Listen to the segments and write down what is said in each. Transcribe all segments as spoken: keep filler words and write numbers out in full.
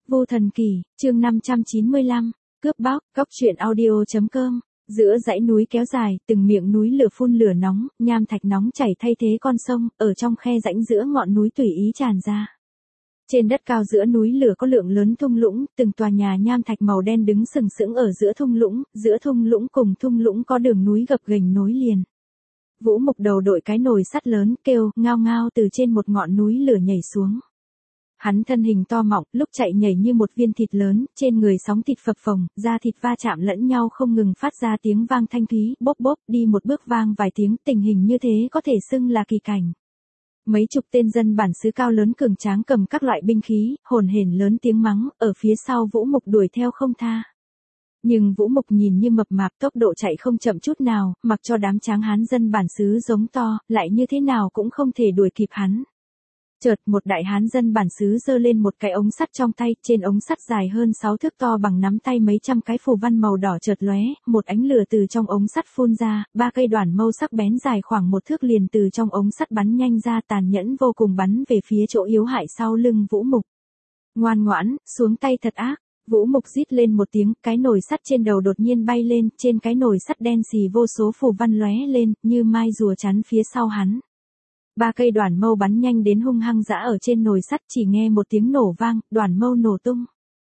Vô Thần Kỳ, chương năm trăm chín mươi lăm, cướp bóc, góc truyện audio.com. Giữa dãy núi kéo dài, từng miệng núi lửa phun lửa nóng, nham thạch nóng chảy thay thế con sông, ở trong khe rãnh giữa ngọn núi tùy ý tràn ra. Trên đất cao giữa núi lửa có lượng lớn thung lũng, từng tòa nhà nham thạch màu đen đứng sừng sững ở giữa thung lũng, giữa thung lũng cùng thung lũng có đường núi gập ghềnh nối liền. Vũ Mục đầu đội cái nồi sắt lớn, kêu ngao ngao từ trên một ngọn núi lửa nhảy xuống. Hắn thân hình to mọng, lúc chạy nhảy như một viên thịt lớn, trên người sóng thịt phập phồng, da thịt va chạm lẫn nhau không ngừng phát ra tiếng vang thanh thúy, bốp bốp, đi một bước vang vài tiếng, tình hình như thế có thể xưng là kỳ cảnh. Mấy chục tên dân bản xứ cao lớn cường tráng cầm các loại binh khí, hồn hển lớn tiếng mắng, ở phía sau Vũ Mục đuổi theo không tha. Nhưng Vũ Mục nhìn như mập mạp, tốc độ chạy không chậm chút nào, mặc cho đám tráng hán dân bản xứ giống to, lại như thế nào cũng không thể đuổi kịp hắn. Chợt một đại hán dân bản xứ giơ lên một cái ống sắt trong tay, trên ống sắt dài hơn sáu thước to bằng nắm tay mấy trăm cái phù văn màu đỏ chợt lóe, một ánh lửa từ trong ống sắt phun ra, ba cây đoản mâu sắc bén dài khoảng một thước liền từ trong ống sắt bắn nhanh ra, tàn nhẫn vô cùng bắn về phía chỗ yếu hại sau lưng Vũ Mục. Ngoan ngoãn, xuống tay thật ác. Vũ Mục rít lên một tiếng, cái nồi sắt trên đầu đột nhiên bay lên, trên cái nồi sắt đen xì vô số phù văn lóe lên, như mai rùa chắn phía sau hắn. Ba cây đoản mâu bắn nhanh đến hung hăng giã ở trên nồi sắt, chỉ nghe một tiếng nổ vang, đoản mâu nổ tung.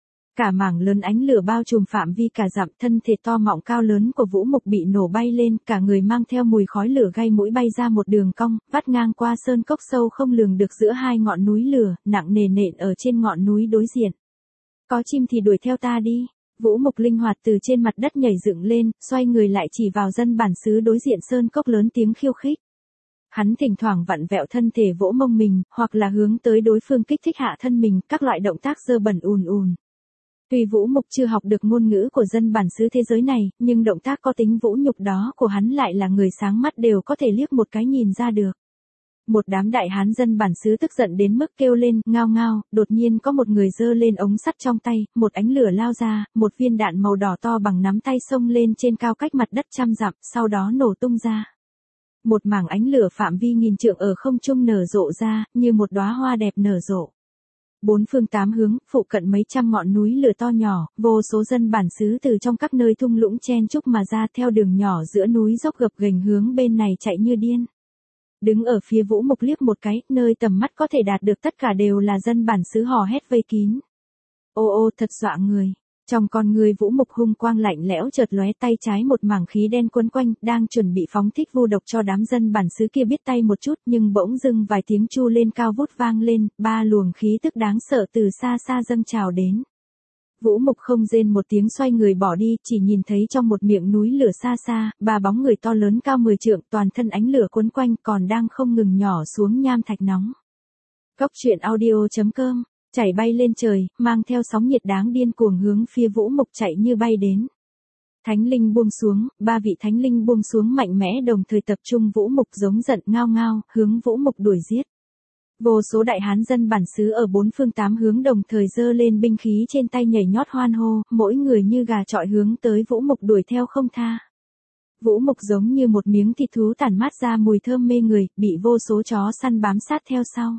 Cả mảng lớn ánh lửa bao trùm phạm vi cả dặm, thân thể to mọng cao lớn của Vũ Mục bị nổ bay lên, cả người mang theo mùi khói lửa gây mũi bay ra một đường cong, vắt ngang qua sơn cốc sâu không lường được giữa hai ngọn núi lửa, nặng nề nện ở trên ngọn núi đối diện. Có chim thì đuổi theo ta đi. Vũ Mục linh hoạt từ trên mặt đất nhảy dựng lên, xoay người lại chỉ vào dân bản xứ đối diện sơn cốc lớn tiếng khiêu khích. Hắn thỉnh thoảng vặn vẹo thân thể vỗ mông mình, hoặc là hướng tới đối phương kích thích hạ thân mình, các loại động tác dơ bẩn ùn ùn. Tuy Vũ Mục chưa học được ngôn ngữ của dân bản xứ thế giới này, nhưng động tác có tính vũ nhục đó của hắn lại là người sáng mắt đều có thể liếc một cái nhìn ra được. Một đám đại hán dân bản xứ tức giận đến mức kêu lên, ngao ngao, đột nhiên có một người giơ lên ống sắt trong tay, một ánh lửa lao ra, một viên đạn màu đỏ to bằng nắm tay xông lên trên cao cách mặt đất trăm dặm, sau đó nổ tung ra. Một mảng ánh lửa phạm vi nghìn trượng ở không trung nở rộ ra, như một đóa hoa đẹp nở rộ. Bốn phương tám hướng, phụ cận mấy trăm ngọn núi lửa to nhỏ, vô số dân bản xứ từ trong các nơi thung lũng chen chúc mà ra theo đường nhỏ giữa núi dốc gập ghềnh hướng bên này chạy như điên. Đứng ở phía Vũ Mục liếc một cái, nơi tầm mắt có thể đạt được tất cả đều là dân bản xứ hò hét vây kín. Ô ô thật dọa người. Trong con người Vũ Mục hung quang lạnh lẽo chợt lóe, tay trái một mảng khí đen quấn quanh, đang chuẩn bị phóng thích vu độc cho đám dân bản xứ kia biết tay một chút, nhưng bỗng dưng vài tiếng chu lên cao vút vang lên, ba luồng khí tức đáng sợ từ xa xa dâng trào đến. Vũ Mục không rên một tiếng xoay người bỏ đi, chỉ nhìn thấy trong một miệng núi lửa xa xa, ba bóng người to lớn cao mười trượng, toàn thân ánh lửa quấn quanh, còn đang không ngừng nhỏ xuống nham thạch nóng. Góc truyện audio.com. Chảy bay lên trời, mang theo sóng nhiệt đáng điên cuồng hướng phía Vũ Mục chạy như bay đến. Thánh linh buông xuống, ba vị thánh linh buông xuống mạnh mẽ đồng thời tập trung Vũ Mục giống giận ngao ngao, hướng Vũ Mục đuổi giết. Vô số đại hán dân bản xứ ở bốn phương tám hướng đồng thời giơ lên binh khí trên tay nhảy nhót hoan hô, mỗi người như gà chọi hướng tới Vũ Mục đuổi theo không tha. Vũ Mục giống như một miếng thịt thú tản mát ra mùi thơm mê người, bị vô số chó săn bám sát theo sau.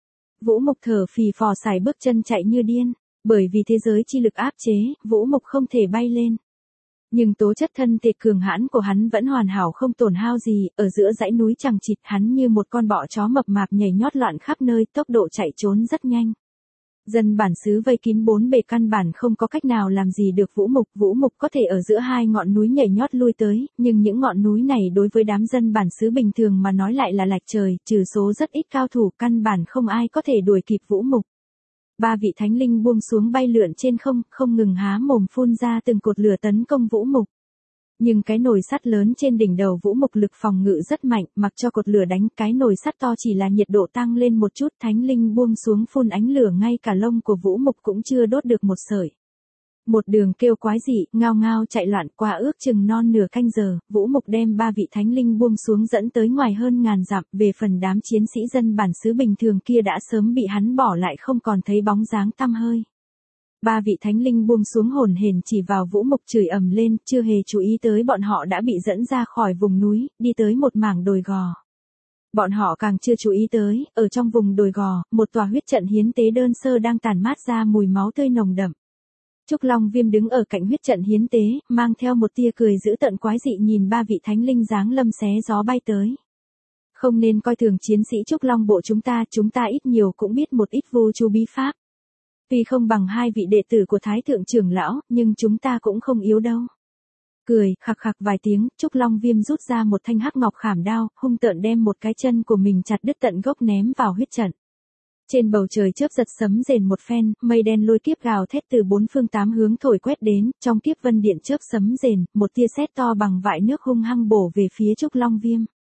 Vũ Mục thở phì phò sải bước chân chạy như điên, bởi vì thế giới chi lực áp chế, Vũ Mục không thể bay lên. Nhưng tố chất thân thể cường hãn của hắn vẫn hoàn hảo không tổn hao gì, ở giữa dãy núi chằng chịt hắn như một con bọ chó mập mạp nhảy nhót loạn khắp nơi, tốc độ chạy trốn rất nhanh. Dân bản xứ vây kín bốn bề căn bản không có cách nào làm gì được Vũ Mục, Vũ Mục có thể ở giữa hai ngọn núi nhảy nhót lui tới, nhưng những ngọn núi này đối với đám dân bản xứ bình thường mà nói lại là lạch trời, trừ số rất ít cao thủ, căn bản không ai có thể đuổi kịp Vũ Mục. Ba vị thánh linh buông xuống bay lượn trên không, không ngừng há mồm phun ra từng cột lửa tấn công Vũ Mục. Nhưng cái nồi sắt lớn trên đỉnh đầu Vũ Mục lực phòng ngự rất mạnh, mặc cho cột lửa đánh, cái nồi sắt to chỉ là nhiệt độ tăng lên một chút, thánh linh buông xuống phun ánh lửa ngay cả lông của Vũ Mục cũng chưa đốt được một sợi. Một đường kêu quái dị, ngao ngao chạy loạn qua ước chừng non nửa canh giờ, Vũ Mục đem ba vị thánh linh buông xuống dẫn tới ngoài hơn ngàn dặm, về phần đám chiến sĩ dân bản xứ bình thường kia đã sớm bị hắn bỏ lại không còn thấy bóng dáng tăm hơi. Ba vị thánh linh buông xuống hồn hển chỉ vào Vũ Mục chửi ầm lên, chưa hề chú ý tới bọn họ đã bị dẫn ra khỏi vùng núi, đi tới một mảng đồi gò. Bọn họ càng chưa chú ý tới, ở trong vùng đồi gò, một tòa huyết trận hiến tế đơn sơ đang tản mát ra mùi máu tươi nồng đậm. Trúc Long Viêm đứng ở cạnh huyết trận hiến tế, mang theo một tia cười dữ tợn quái dị nhìn ba vị thánh linh giáng lâm xé gió bay tới. Không nên coi thường chiến sĩ Trúc Long bộ chúng ta, chúng ta ít nhiều cũng biết một ít vu chú bí pháp. Tuy không bằng hai vị đệ tử của Thái Thượng trưởng lão, nhưng chúng ta cũng không yếu đâu. Cười, khặc khặc vài tiếng, Trúc Long Viêm rút ra một thanh hắc ngọc khảm đao, hung tợn đem một cái chân của mình chặt đứt tận gốc ném vào huyết trận. Trên bầu trời chớp giật sấm rền một phen, mây đen lôi kiếp gào thét từ bốn phương tám hướng thổi quét đến, trong kiếp vân điện chớp sấm rền, một tia sét to bằng vại nước hung hăng bổ về phía Trúc Long Viêm.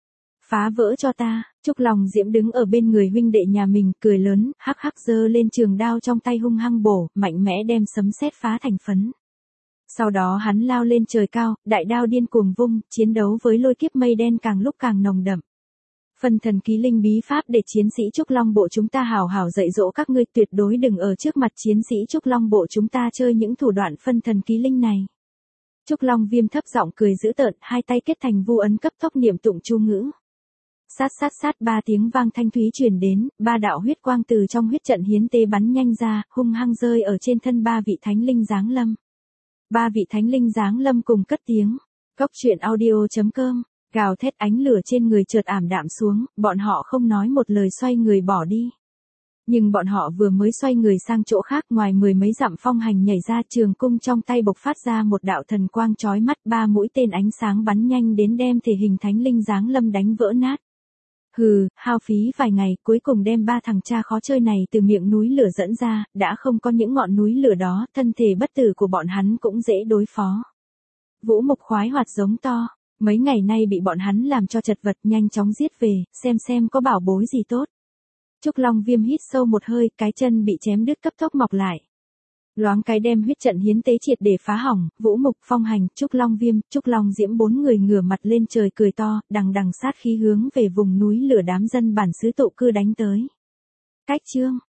Phá vỡ cho ta, Trúc Long Diễm đứng ở bên người huynh đệ nhà mình, cười lớn, hắc hắc giơ lên trường đao trong tay hung hăng bổ, mạnh mẽ đem sấm sét phá thành phấn. Sau đó hắn lao lên trời cao, đại đao điên cuồng vung, chiến đấu với lôi kiếp mây đen càng lúc càng nồng đậm. Phân thần ký linh bí pháp để chiến sĩ Trúc Long bộ chúng ta hảo hảo dạy dỗ các ngươi, tuyệt đối đừng ở trước mặt chiến sĩ Trúc Long bộ chúng ta chơi những thủ đoạn phân thần ký linh này. Trúc Long Viêm thấp giọng cười dữ tợn, hai tay kết thành vu ấn cấp tốc niệm tụng chú ngữ. Sát sát sát ba tiếng vang thanh thúy truyền đến, ba đạo huyết quang từ trong huyết trận hiến tế bắn nhanh ra, hung hăng rơi ở trên thân ba vị thánh linh giáng lâm. Ba vị thánh linh giáng lâm cùng cất tiếng. Góc truyện audio chấm com, gào thét ánh lửa trên người chợt ảm đạm xuống, bọn họ không nói một lời xoay người bỏ đi. Nhưng bọn họ vừa mới xoay người sang chỗ khác, ngoài mười mấy dặm phong hành nhảy ra, trường cung trong tay bộc phát ra một đạo thần quang chói mắt, ba mũi tên ánh sáng bắn nhanh đến đem thể hình thánh linh giáng lâm đánh vỡ nát. Hừ, hao phí vài ngày, cuối cùng đem ba thằng cha khó chơi này từ miệng núi lửa dẫn ra, đã không có những ngọn núi lửa đó, thân thể bất tử của bọn hắn cũng dễ đối phó. Vũ Mục khoái hoạt giống to, mấy ngày nay bị bọn hắn làm cho chật vật, nhanh chóng giết về, xem xem có bảo bối gì tốt. Trúc Long Viêm hít sâu một hơi, cái chân bị chém đứt cấp tốc mọc lại. Loáng cái đem huyết trận hiến tế triệt để phá hỏng, Vũ Mục, Phong Hành, Trúc Long Viêm, Trúc Long Diễm bốn người ngửa mặt lên trời cười to, đằng đằng sát khí hướng về vùng núi lửa đám dân bản xứ tụ cư đánh tới. Cách chương